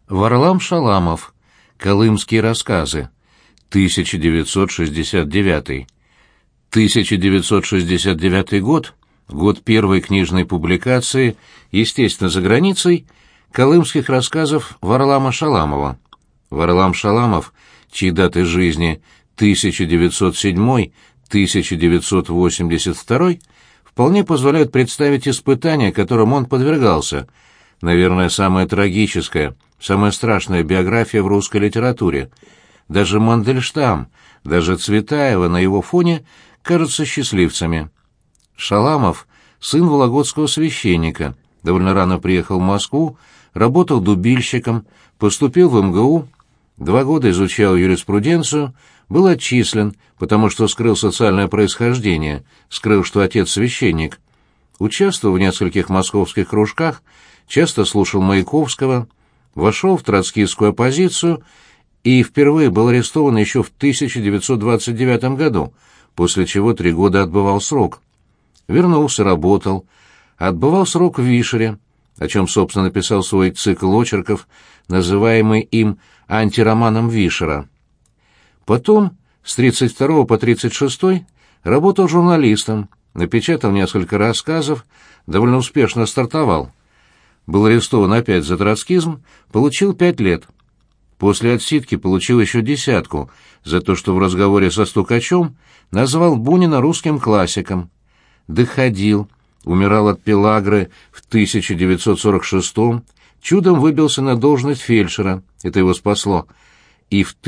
Варлам Шаламов. Колымские рассказы. 1969. 1969 год, год первой книжной публикации, естественно, за границей, колымских рассказов Варлама Шаламова. Варлам Шаламов, чьи даты жизни 1907-1982, вполне позволяют представить испытания, которым он подвергался, наверное, самая трагическая, самая страшная биография в русской литературе. Даже Мандельштам, даже Цветаева на его фоне кажутся счастливцами. Шаламов — сын вологодского священника, довольно рано приехал в Москву, работал дубильщиком, поступил в МГУ, 2 года изучал юриспруденцию, был отчислен, потому что скрыл социальное происхождение, скрыл, что отец священник. Участвовал в нескольких московских кружках, часто слушал Маяковского, вошел в троцкистскую оппозицию и впервые был арестован еще в 1929 году, после чего 3 года отбывал срок. Вернулся, работал, отбывал срок в Вишере, о чем, собственно, написал свой цикл очерков, называемый им «Антироманом Вишера». Потом, с 1932 по 1936, работал журналистом, напечатал несколько рассказов, довольно успешно стартовал. Был арестован опять за троцкизм, получил 5 лет. После отсидки получил еще 10 за то, что в разговоре со стукачом назвал Бунина русским классиком. Доходил, умирал от пелагры в 1946-м, чудом выбился на должность фельдшера, это его спасло, и в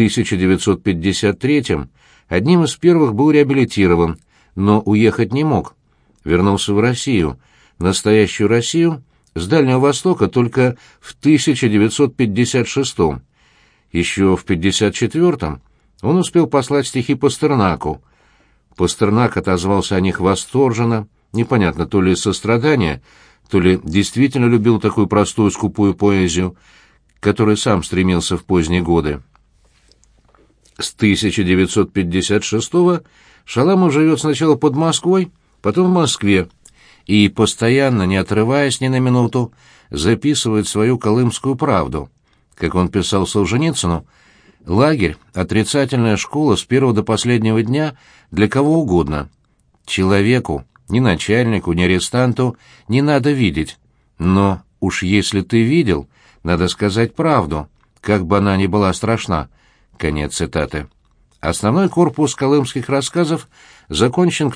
1953-м одним из первых был реабилитирован, но уехать не мог. Вернулся в Россию, настоящую Россию, с Дальнего Востока только в 1956-м. Еще в 1954-м он успел послать стихи Пастернаку. Пастернак отозвался о них восторженно, непонятно, то ли из сострадания, то ли действительно любил такую простую скупую поэзию, к которой сам стремился в поздние годы. С 1956-го Шаламов живет сначала под Москвой, потом в Москве, и постоянно, не отрываясь ни на минуту, записывает свою колымскую правду. Как он писал Солженицыну, лагерь — отрицательная школа с первого до последнего дня для кого угодно. Человеку, ни начальнику, ни арестанту не надо видеть. Но уж если ты видел, надо сказать правду, как бы она ни была страшна. Конец цитаты. Основной корпус колымских рассказов закончен к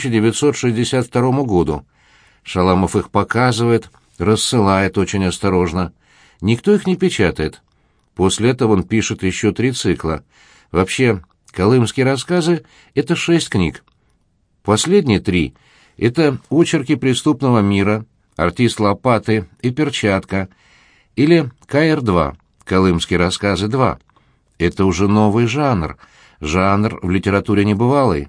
1962 году. Шаламов их показывает, рассылает очень осторожно. Никто их не печатает. После этого он пишет еще 3 цикла. Вообще, колымские рассказы — это 6 книг. Последние 3 — это «Очерки преступного мира», «Артист Лопаты» и «Перчатка», или КР-2, «Колымские рассказы 2». Это уже новый жанр, жанр в литературе небывалый.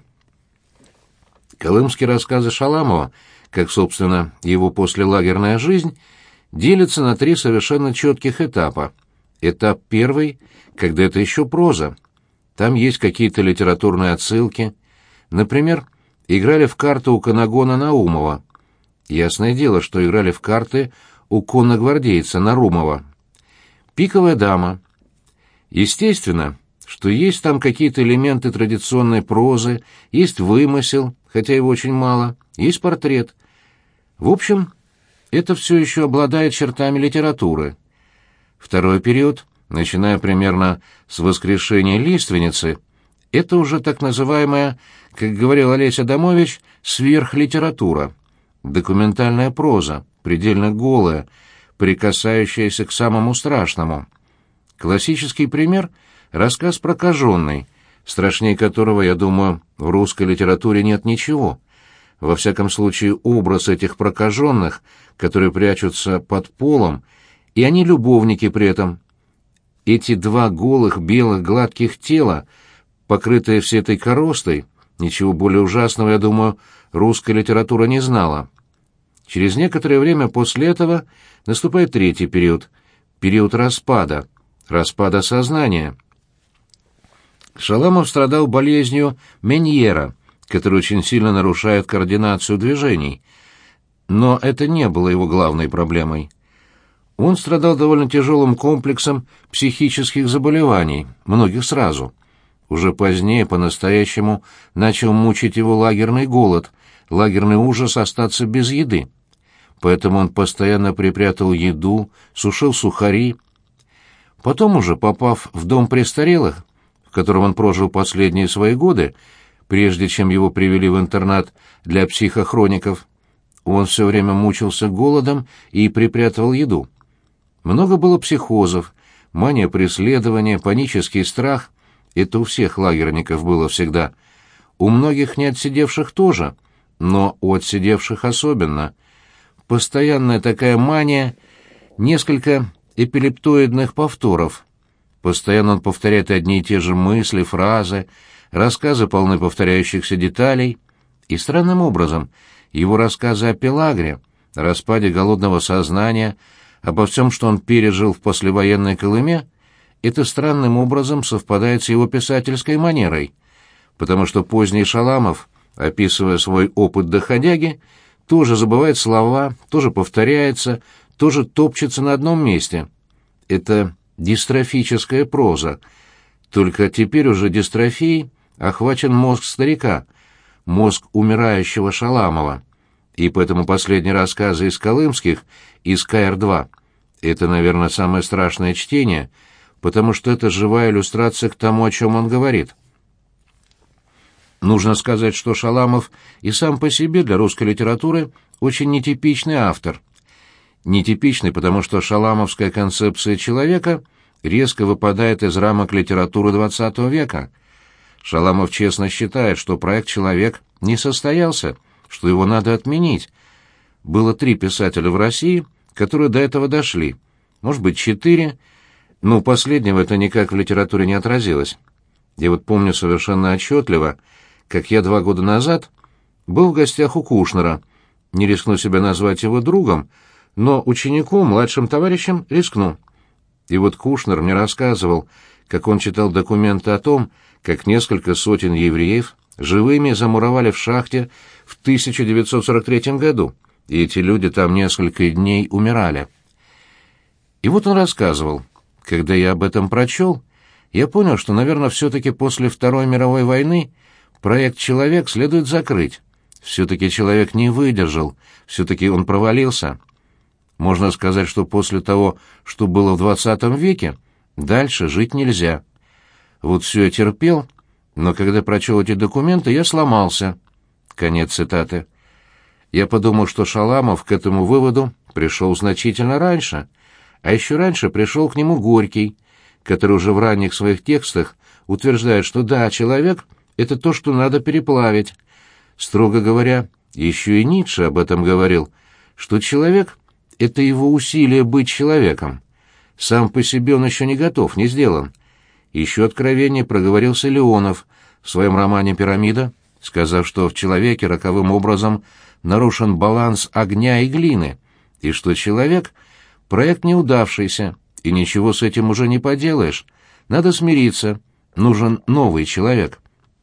Колымские рассказы Шаламова, как, собственно, его послелагерная жизнь, делятся на 3 совершенно четких этапа. Этап первый, когда это еще проза. Там есть какие-то литературные отсылки. Например, играли в карты у канагона Наумова. Ясное дело, что играли в карты у конногвардейца Нарумова. «Пиковая дама». Естественно, что есть там какие-то элементы традиционной прозы, есть вымысел, хотя его очень мало, есть портрет. В общем, это все еще обладает чертами литературы. Второй период, начиная примерно с «Воскрешения лиственницы», это уже так называемая, как говорил Олесь Адамович, сверхлитература, документальная проза, предельно голая, прикасающаяся к самому страшному. Классический пример — рассказ «Прокаженный», страшнее которого, я думаю, в русской литературе нет ничего. Во всяком случае, образ этих прокаженных, которые прячутся под полом, и они любовники при этом. Эти 2 голых, белых, гладких тела, покрытые всей этой коростой, ничего более ужасного, я думаю, русская литература не знала. Через некоторое время после этого наступает 3-й период, период распада сознания. Шаламов страдал болезнью Меньера, которая очень сильно нарушает координацию движений. Но это не было его главной проблемой. Он страдал довольно тяжелым комплексом психических заболеваний, многих сразу. Уже позднее по-настоящему начал мучить его лагерный голод, лагерный ужас остаться без еды. Поэтому он постоянно припрятал еду, сушил сухари. Потом уже, попав в дом престарелых, в котором он прожил последние свои годы, прежде чем его привели в интернат для психохроников, он все время мучился голодом и припрятывал еду. Много было психозов, мания преследования, панический страх. Это у всех лагерников было всегда. У многих не отсидевших тоже, но у отсидевших особенно. Постоянная такая мания, несколько эпилептоидных повторов. Постоянно он повторяет одни и те же мысли, фразы, рассказы полны повторяющихся деталей. И странным образом его рассказы о Пелагре, о распаде голодного сознания, обо всем, что он пережил в послевоенной Колыме, это странным образом совпадает с его писательской манерой, потому что поздний Шаламов, описывая свой опыт доходяги, тоже забывает слова, тоже повторяется, тоже топчется на одном месте. Это дистрофическая проза, только теперь уже дистрофией охвачен мозг старика, мозг умирающего Шаламова. И поэтому последние рассказы из колымских, из КР-2, это, наверное, самое страшное чтение, потому что это живая иллюстрация к тому, о чем он говорит. Нужно сказать, что Шаламов и сам по себе для русской литературы очень нетипичный автор. Нетипичный, потому что шаламовская концепция человека резко выпадает из рамок литературы XX века. Шаламов честно считает, что проект «Человек» не состоялся, что его надо отменить. Было 3 писателя в России, которые до этого дошли. Может быть, 4, но у последнего это никак в литературе не отразилось. Я вот помню совершенно отчетливо, как я 2 года назад был в гостях у Кушнера. Не рискну себя назвать его другом, но учеником, младшим товарищем рискну. И вот Кушнер мне рассказывал, как он читал документы о том, как несколько сотен евреев живыми замуровали в шахте в 1943 году, и эти люди там несколько дней умирали. И вот он рассказывал, когда я об этом прочел, я понял, что, наверное, все-таки после Второй мировой войны проект «Человек» следует закрыть. Все-таки человек не выдержал, все-таки он провалился. Можно сказать, что после того, что было в 20 веке, дальше жить нельзя. Вот все я терпел, но когда прочел эти документы, я сломался. Конец цитаты. Я подумал, что Шаламов к этому выводу пришел значительно раньше, а еще раньше пришел к нему Горький, который уже в ранних своих текстах утверждает, что да, человек — это то, что надо переплавить. Строго говоря, еще и Ницше об этом говорил, что человек — это его усилие быть человеком. Сам по себе он еще не готов, не сделан. Еще откровеннее проговорился Леонов в своем романе «Пирамида», сказав, что в человеке роковым образом нарушен баланс огня и глины, и что человек — проект неудавшийся, и ничего с этим уже не поделаешь. Надо смириться, нужен новый человек.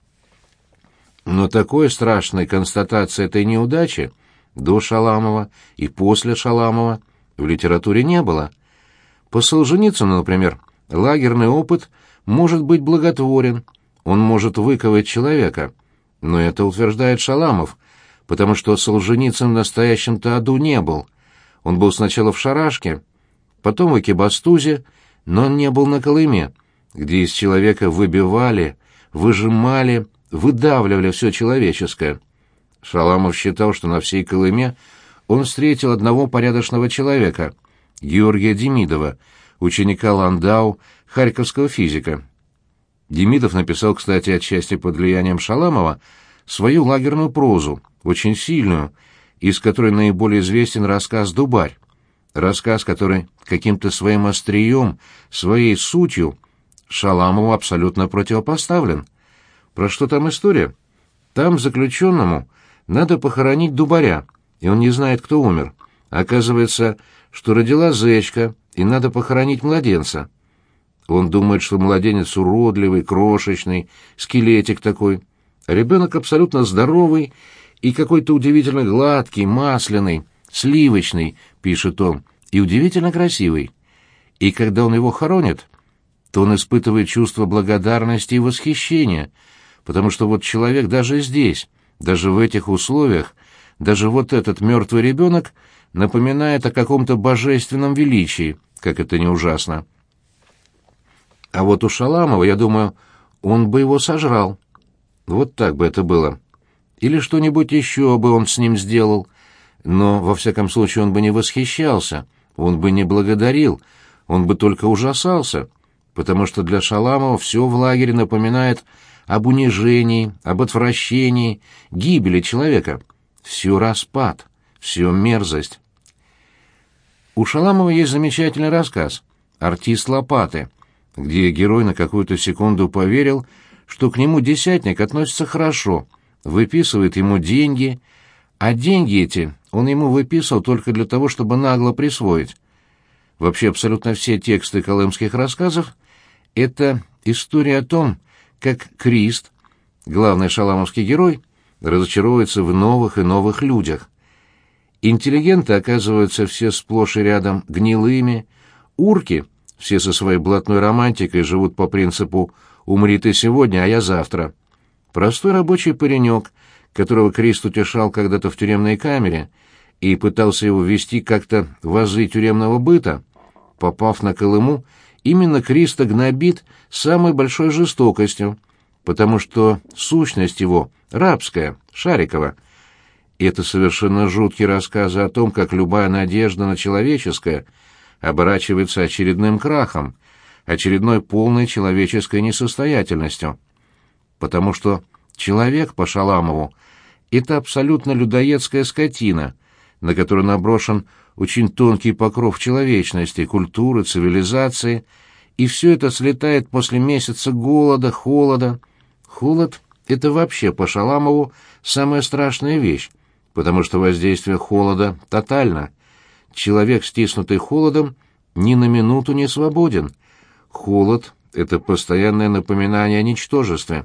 Но такой страшной констатации этой неудачи до Шаламова и после Шаламова в литературе не было. По Солженицыну, например, лагерный опыт может быть благотворен, он может выковать человека, но это утверждает Шаламов, потому что Солженицын в настоящем-то аду не был. Он был сначала в Шарашке, потом в Экибастузе, но он не был на Колыме, где из человека выбивали, выжимали, выдавливали все человеческое. Шаламов считал, что на всей Колыме он встретил одного порядочного человека, Георгия Демидова, ученика Ландау, харьковского физика. Демидов написал, кстати, отчасти под влиянием Шаламова, свою лагерную прозу, очень сильную, из которой наиболее известен рассказ «Дубарь». Рассказ, который каким-то своим острием, своей сутью Шаламову абсолютно противопоставлен. Про что там история? Там заключенному надо похоронить Дубаря, и он не знает, кто умер. Оказывается, что родила зечка, и надо похоронить младенца. Он думает, что младенец уродливый, крошечный, скелетик такой, а ребенок абсолютно здоровый и какой-то удивительно гладкий, масляный, сливочный, пишет он, и удивительно красивый. И когда он его хоронит, то он испытывает чувство благодарности и восхищения, потому что вот человек даже здесь, даже в этих условиях, даже вот этот мертвый ребенок напоминает о каком-то божественном величии, как это не ужасно. А вот у Шаламова, я думаю, он бы его сожрал. Вот так бы это было. Или что-нибудь еще бы он с ним сделал. Но, во всяком случае, он бы не восхищался, он бы не благодарил, он бы только ужасался, потому что для Шаламова все в лагере напоминает об унижении, об отвращении, гибели человека. Все распад, все мерзость. У Шаламова есть замечательный рассказ «Артист Лопаты», где герой на какую-то секунду поверил, что к нему десятник относится хорошо, выписывает ему деньги, а деньги эти он ему выписывал только для того, чтобы нагло присвоить. Вообще абсолютно все тексты колымских рассказов — это история о том, как Крист, главный шаламовский герой, разочаровывается в новых и новых людях. Интеллигенты оказываются все сплошь и рядом гнилыми, урки все со своей блатной романтикой живут по принципу «умри ты сегодня, а я завтра». Простой рабочий паренек, которого Крист утешал когда-то в тюремной камере и пытался его ввести как-то в азы тюремного быта, попав на Колыму, именно Криста гнобит самой большой жестокостью, потому что сущность его рабская, Шарикова. И это совершенно жуткие рассказы о том, как любая надежда на человеческое оборачивается очередным крахом, очередной полной человеческой несостоятельностью. Потому что человек по Шаламову — это абсолютно людоедская скотина, на которую наброшен очень тонкий покров человечности, культуры, цивилизации, и все это слетает после месяца голода, холода. Холод — это вообще по Шаламову самая страшная вещь, потому что воздействие холода тотально. Человек, стиснутый холодом, ни на минуту не свободен. Холод — это постоянное напоминание о ничтожестве.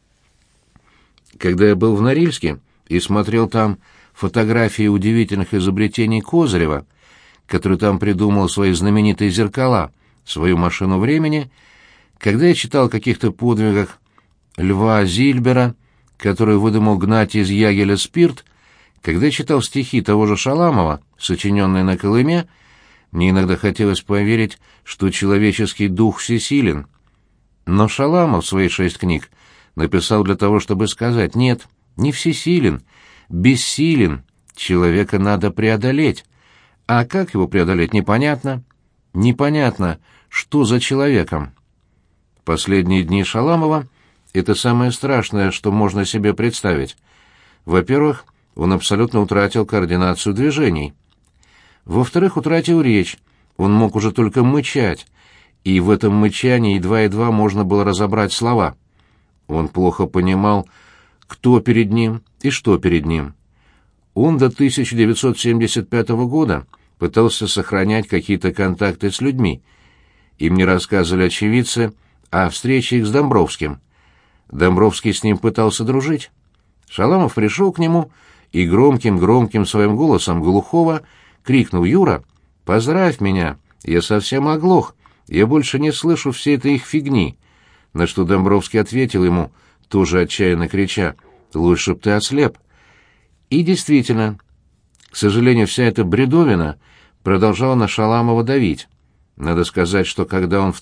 Когда я был в Норильске и смотрел там фотографии удивительных изобретений Козырева, который там придумал свои знаменитые зеркала, свою машину времени, когда я читал о каких-то подвигах Льва Зильбера, который выдумал гнать из ягеля спирт, когда я читал стихи того же Шаламова, сочиненные на Колыме, мне иногда хотелось поверить, что человеческий дух всесилен. Но Шаламов свои 6 книг написал для того, чтобы сказать: нет, не всесилен, бессилен, человека надо преодолеть. А как его преодолеть, непонятно. Непонятно, что за человеком. Последние дни Шаламова — это самое страшное, что можно себе представить. Во-первых, он абсолютно утратил координацию движений. Во-вторых, утратил речь, он мог уже только мычать, и в этом мычании едва-едва можно было разобрать слова. Он плохо понимал, кто перед ним и что перед ним. Он до 1975 года пытался сохранять какие-то контакты с людьми. Им не рассказывали очевидцы о встрече их с Домбровским. Домбровский с ним пытался дружить. Шаламов пришел к нему и громким своим голосом глухого крикнул: «Юра, поздравь меня, я совсем оглох, я больше не слышу всей этой их фигни». На что Домбровский ответил ему, тоже отчаянно крича: «Лучше б ты ослеп». И действительно, к сожалению, вся эта бредовина продолжала на Шаламова давить. Надо сказать, что когда он в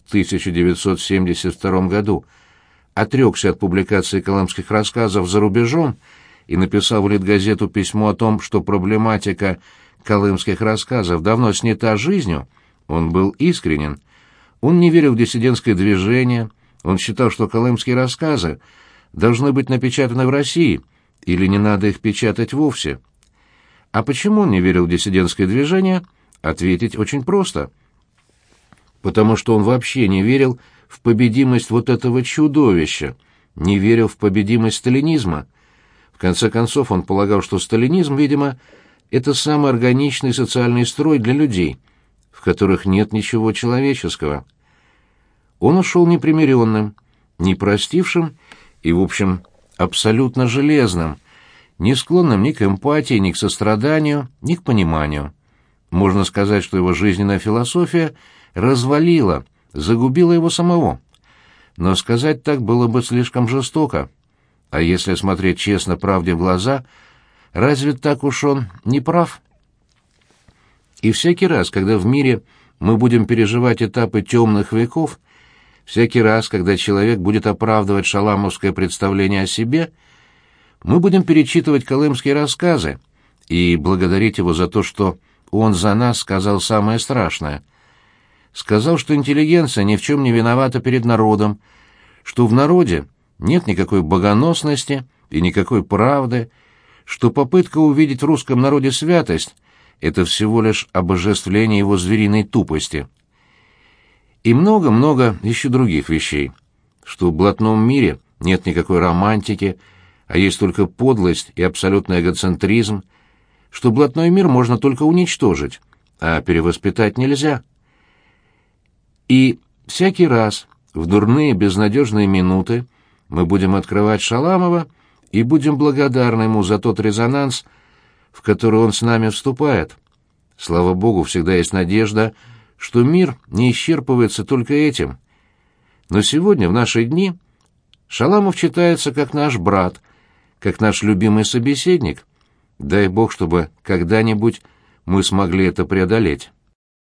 1972 году отрекся от публикации колымских рассказов за рубежом и написал в Литгазету письмо о том, что проблематика колымских рассказов давно снята жизнью, он был искренен. Он не верил в диссидентское движение, он считал, что колымские рассказы должны быть напечатаны в России, или не надо их печатать вовсе. А почему он не верил в диссидентское движение? Ответить очень просто. Потому что он вообще не верил в победимость вот этого чудовища, не верил в победимость сталинизма. В конце концов, он полагал, что сталинизм, видимо, это самый органичный социальный строй для людей, в которых нет ничего человеческого. Он ушел непримиренным, не простившим и, в общем, абсолютно железным, не склонным ни к эмпатии, ни к состраданию, ни к пониманию. Можно сказать, что его жизненная философия развалила, загубила его самого. Но сказать так было бы слишком жестоко. А если смотреть честно правде в глаза, разве так уж он не прав? И всякий раз, когда в мире мы будем переживать этапы темных веков, всякий раз, когда человек будет оправдывать шаламовское представление о себе, мы будем перечитывать колымские рассказы и благодарить его за то, что он за нас сказал самое страшное. Сказал, что интеллигенция ни в чем не виновата перед народом, что в народе нет никакой богоносности и никакой правды, что попытка увидеть в русском народе святость — это всего лишь обожествление его звериной тупости. И много-много еще других вещей, что в блатном мире нет никакой романтики, а есть только подлость и абсолютный эгоцентризм, что блатной мир можно только уничтожить, а перевоспитать нельзя. И всякий раз в дурные безнадежные минуты мы будем открывать Шаламова и будем благодарны ему за тот резонанс, в который он с нами вступает. Слава Богу, всегда есть надежда, что мир не исчерпывается только этим. Но сегодня, в наши дни, Шаламов читается как наш брат, как наш любимый собеседник. Дай Бог, чтобы когда-нибудь мы смогли это преодолеть.